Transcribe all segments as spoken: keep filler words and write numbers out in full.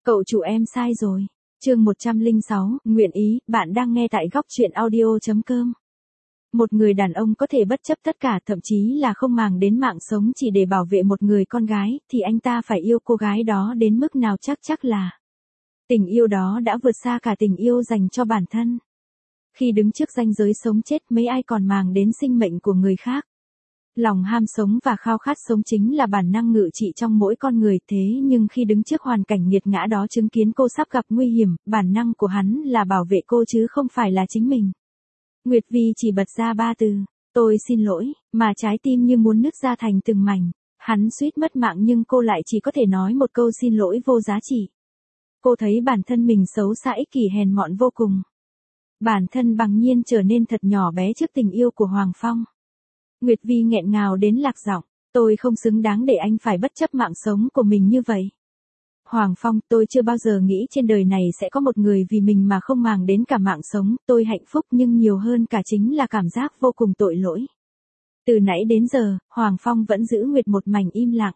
Cậu chủ em sai rồi. Chương một trăm lẻ sáu, nguyện ý, bạn đang nghe tại góc truyện audio chấm com. Một người đàn ông có thể bất chấp tất cả, thậm chí là không màng đến mạng sống chỉ để bảo vệ một người con gái, thì anh ta phải yêu cô gái đó đến mức nào chắc chắc là tình yêu đó đã vượt xa cả tình yêu dành cho bản thân. Khi đứng trước ranh giới sống chết, mấy ai còn màng đến sinh mệnh của người khác. Lòng ham sống và khao khát sống chính là bản năng ngự trị trong mỗi con người, thế nhưng khi đứng trước hoàn cảnh nghiệt ngã đó, chứng kiến cô sắp gặp nguy hiểm, bản năng của hắn là bảo vệ cô chứ không phải là chính mình. Nguyệt Vi chỉ bật ra ba từ, tôi xin lỗi, mà trái tim như muốn nứt ra thành từng mảnh. Hắn suýt mất mạng nhưng cô lại chỉ có thể nói một câu xin lỗi vô giá trị. Cô thấy bản thân mình xấu xa, ích kỷ, hèn mọn vô cùng. Bản thân bằng nhiên trở nên thật nhỏ bé trước tình yêu của Hoàng Phong. Nguyệt Vi nghẹn ngào đến lạc giọng, tôi không xứng đáng để anh phải bất chấp mạng sống của mình như vậy. Hoàng Phong, tôi chưa bao giờ nghĩ trên đời này sẽ có một người vì mình mà không màng đến cả mạng sống, tôi hạnh phúc nhưng nhiều hơn cả chính là cảm giác vô cùng tội lỗi. Từ nãy đến giờ, Hoàng Phong vẫn giữ Nguyệt một mảnh im lặng.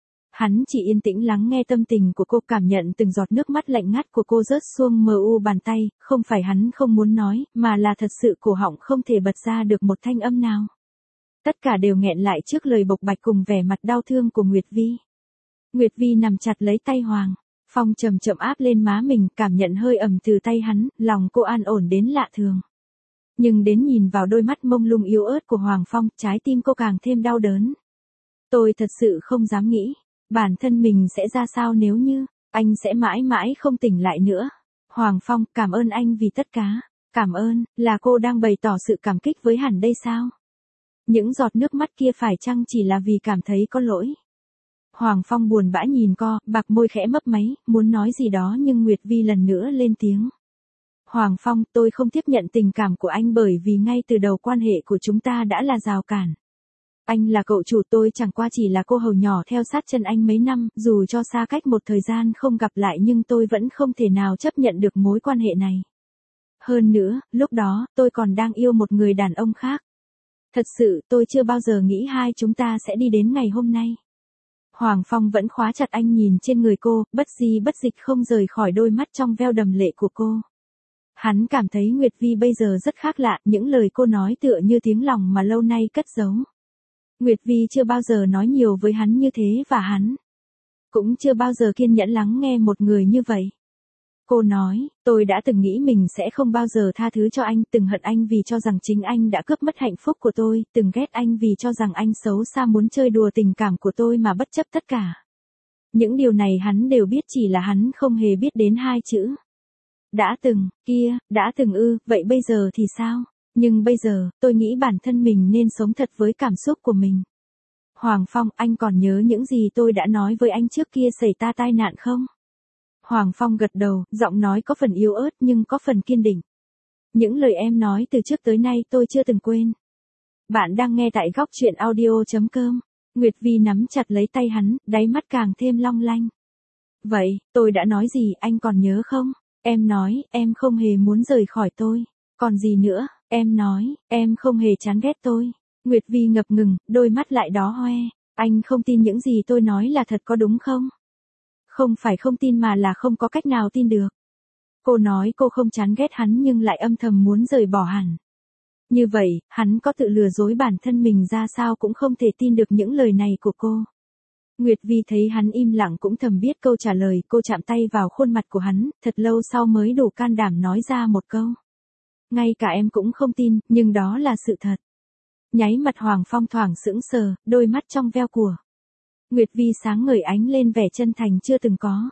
Hắn chỉ yên tĩnh lắng nghe tâm tình của cô, cảm nhận từng giọt nước mắt lạnh ngắt của cô rớt xuống mờ u bàn tay, không phải hắn không muốn nói, mà là thật sự cổ họng không thể bật ra được một thanh âm nào. Tất cả đều nghẹn lại trước lời bộc bạch cùng vẻ mặt đau thương của Nguyệt Vi. Nguyệt Vi nằm chặt lấy tay Hoàng Phong, chậm chậm áp lên má mình, cảm nhận hơi ẩm từ tay hắn, lòng cô an ổn đến lạ thường. Nhưng đến nhìn vào đôi mắt mông lung yếu ớt của Hoàng Phong, trái tim cô càng thêm đau đớn. Tôi thật sự không dám nghĩ, bản thân mình sẽ ra sao nếu như, anh sẽ mãi mãi không tỉnh lại nữa. Hoàng Phong, cảm ơn anh vì tất cả. Cảm ơn, là cô đang bày tỏ sự cảm kích với hắn đây sao? Những giọt nước mắt kia phải chăng chỉ là vì cảm thấy có lỗi? Hoàng Phong buồn bã nhìn cô, bạc môi khẽ mấp máy, muốn nói gì đó nhưng Nguyệt Vi lần nữa lên tiếng. Hoàng Phong, tôi không tiếp nhận tình cảm của anh bởi vì ngay từ đầu quan hệ của chúng ta đã là rào cản. Anh là cậu chủ, tôi chẳng qua chỉ là cô hầu nhỏ theo sát chân anh mấy năm, dù cho xa cách một thời gian không gặp lại nhưng tôi vẫn không thể nào chấp nhận được mối quan hệ này. Hơn nữa, lúc đó, tôi còn đang yêu một người đàn ông khác. Thật sự, tôi chưa bao giờ nghĩ hai chúng ta sẽ đi đến ngày hôm nay. Hoàng Phong vẫn khóa chặt anh, nhìn trên người cô, bất di bất dịch không rời khỏi đôi mắt trong veo đầm lệ của cô. Hắn cảm thấy Nguyệt Vi bây giờ rất khác lạ, những lời cô nói tựa như tiếng lòng mà lâu nay cất giấu. Nguyệt Vi chưa bao giờ nói nhiều với hắn như thế và hắn cũng chưa bao giờ kiên nhẫn lắng nghe một người như vậy. Cô nói, tôi đã từng nghĩ mình sẽ không bao giờ tha thứ cho anh, từng hận anh vì cho rằng chính anh đã cướp mất hạnh phúc của tôi, từng ghét anh vì cho rằng anh xấu xa muốn chơi đùa tình cảm của tôi mà bất chấp tất cả. Những điều này hắn đều biết, chỉ là hắn không hề biết đến hai chữ. Đã từng, kia, đã từng ư, vậy bây giờ thì sao? Nhưng bây giờ, tôi nghĩ bản thân mình nên sống thật với cảm xúc của mình. Hoàng Phong, anh còn nhớ những gì tôi đã nói với anh trước kia xảy ra tai nạn không? Hoàng Phong gật đầu, giọng nói có phần yếu ớt nhưng có phần kiên định. Những lời em nói từ trước tới nay tôi chưa từng quên. Bạn đang nghe tại góc truyện audio chấm com. Nguyệt Vi nắm chặt lấy tay hắn, đáy mắt càng thêm long lanh. Vậy, tôi đã nói gì anh còn nhớ không? Em nói, em không hề muốn rời khỏi tôi. Còn gì nữa, em nói, em không hề chán ghét tôi. Nguyệt Vi ngập ngừng, đôi mắt lại đỏ hoe. Anh không tin những gì tôi nói là thật có đúng không? Không phải không tin mà là không có cách nào tin được. Cô nói cô không chán ghét hắn nhưng lại âm thầm muốn rời bỏ hẳn. Như vậy, hắn có tự lừa dối bản thân mình ra sao cũng không thể tin được những lời này của cô. Nguyệt Vi thấy hắn im lặng cũng thầm biết câu trả lời, cô chạm tay vào khuôn mặt của hắn, thật lâu sau mới đủ can đảm nói ra một câu. Ngay cả em cũng không tin, nhưng đó là sự thật. Nháy mặt Hoàng Phong thoảng sững sờ, đôi mắt trong veo của Nguyệt Vi sáng ngời ánh lên vẻ chân thành chưa từng có.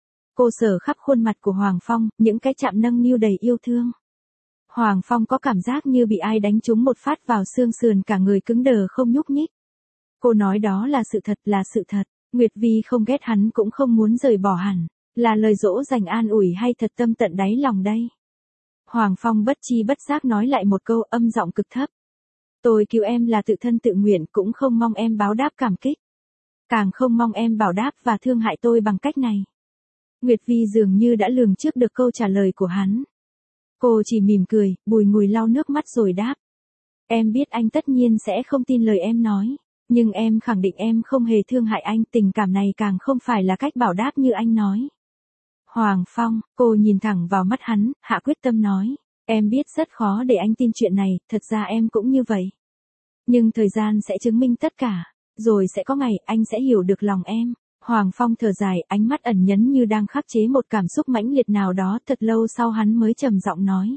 Cô sờ khắp khuôn mặt của Hoàng Phong, những cái chạm nâng niu đầy yêu thương. Hoàng Phong có cảm giác như bị ai đánh trúng một phát vào xương sườn, cả người cứng đờ không nhúc nhích. Cô nói đó là sự thật, là sự thật. Nguyệt Vi không ghét hắn cũng không muốn rời bỏ hẳn. Là lời dỗ dành an ủi hay thật tâm tận đáy lòng đây? Hoàng Phong bất chi bất giác nói lại một câu, âm giọng cực thấp. Tôi cứu em là tự thân tự nguyện, cũng không mong em báo đáp cảm kích. Càng không mong em bảo đáp và thương hại tôi bằng cách này. Nguyệt Vi dường như đã lường trước được câu trả lời của hắn. Cô chỉ mỉm cười, bùi ngùi lau nước mắt rồi đáp. Em biết anh tất nhiên sẽ không tin lời em nói. Nhưng em khẳng định em không hề thương hại anh, tình cảm này càng không phải là cách bảo đáp như anh nói. Hoàng Phong, cô nhìn thẳng vào mắt hắn, hạ quyết tâm nói. Em biết rất khó để anh tin chuyện này, thật ra em cũng như vậy. Nhưng thời gian sẽ chứng minh tất cả, rồi sẽ có ngày anh sẽ hiểu được lòng em. Hoàng Phong thở dài, ánh mắt ẩn nhẫn như đang khắc chế một cảm xúc mãnh liệt nào đó, thật lâu sau hắn mới trầm giọng nói.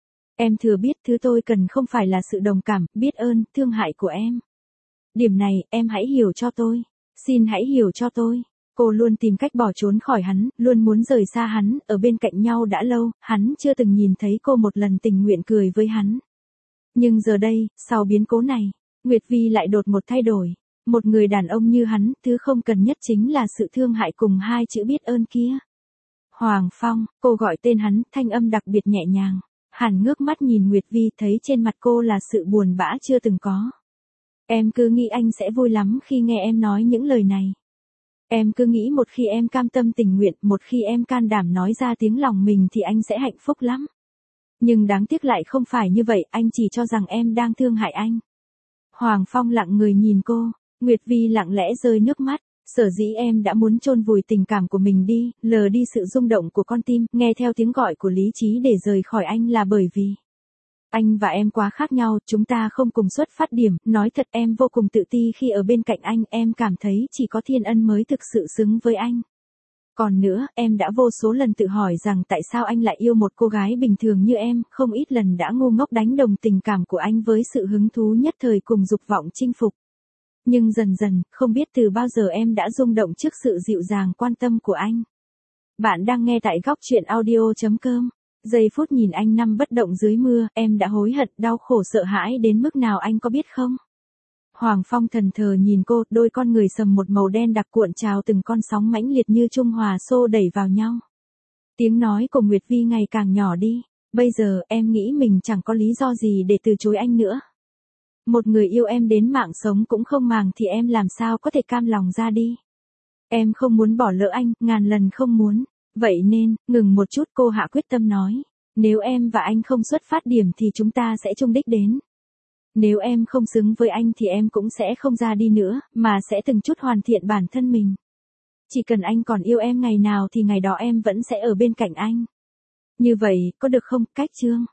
Em thừa biết thứ tôi cần không phải là sự đồng cảm, biết ơn, thương hại của em. Điểm này, em hãy hiểu cho tôi. Xin hãy hiểu cho tôi. Cô luôn tìm cách bỏ trốn khỏi hắn, luôn muốn rời xa hắn, ở bên cạnh nhau đã lâu, hắn chưa từng nhìn thấy cô một lần tình nguyện cười với hắn. Nhưng giờ đây, sau biến cố này, Nguyệt Vi lại đột một thay đổi. Một người đàn ông như hắn, thứ không cần nhất chính là sự thương hại cùng hai chữ biết ơn kia. Hoàng Phong, cô gọi tên hắn, thanh âm đặc biệt nhẹ nhàng. Hàn ngước mắt nhìn Nguyệt Vi, thấy trên mặt cô là sự buồn bã chưa từng có. Em cứ nghĩ anh sẽ vui lắm khi nghe em nói những lời này. Em cứ nghĩ một khi em cam tâm tình nguyện, một khi em can đảm nói ra tiếng lòng mình thì anh sẽ hạnh phúc lắm. Nhưng đáng tiếc lại không phải như vậy, anh chỉ cho rằng em đang thương hại anh. Hoàng Phong lặng người nhìn cô, Nguyệt Vi lặng lẽ rơi nước mắt. Sở dĩ em đã muốn chôn vùi tình cảm của mình đi, lờ đi sự rung động của con tim, nghe theo tiếng gọi của lý trí để rời khỏi anh là bởi vì anh và em quá khác nhau, chúng ta không cùng xuất phát điểm, nói thật em vô cùng tự ti khi ở bên cạnh anh, em cảm thấy chỉ có Thiên Ân mới thực sự xứng với anh. Còn nữa, em đã vô số lần tự hỏi rằng tại sao anh lại yêu một cô gái bình thường như em, không ít lần đã ngu ngốc đánh đồng tình cảm của anh với sự hứng thú nhất thời cùng dục vọng chinh phục. Nhưng dần dần, không biết từ bao giờ em đã rung động trước sự dịu dàng quan tâm của anh. Bạn đang nghe tại góc truyện audio chấm com. Giây phút nhìn anh nằm bất động dưới mưa, em đã hối hận, đau khổ sợ hãi đến mức nào anh có biết không? Hoàng Phong thần thờ nhìn cô, đôi con người sầm một màu đen đặc cuộn trào từng con sóng mãnh liệt như trung hòa xô đẩy vào nhau. Tiếng nói của Nguyệt Vi ngày càng nhỏ đi. Bây giờ, em nghĩ mình chẳng có lý do gì để từ chối anh nữa. Một người yêu em đến mạng sống cũng không màng thì em làm sao có thể cam lòng ra đi. Em không muốn bỏ lỡ anh, ngàn lần không muốn. Vậy nên, ngừng một chút, cô hạ quyết tâm nói. Nếu em và anh không xuất phát điểm thì chúng ta sẽ chung đích đến. Nếu em không xứng với anh thì em cũng sẽ không ra đi nữa, mà sẽ từng chút hoàn thiện bản thân mình. Chỉ cần anh còn yêu em ngày nào thì ngày đó em vẫn sẽ ở bên cạnh anh. Như vậy, có được không, Cách Trương?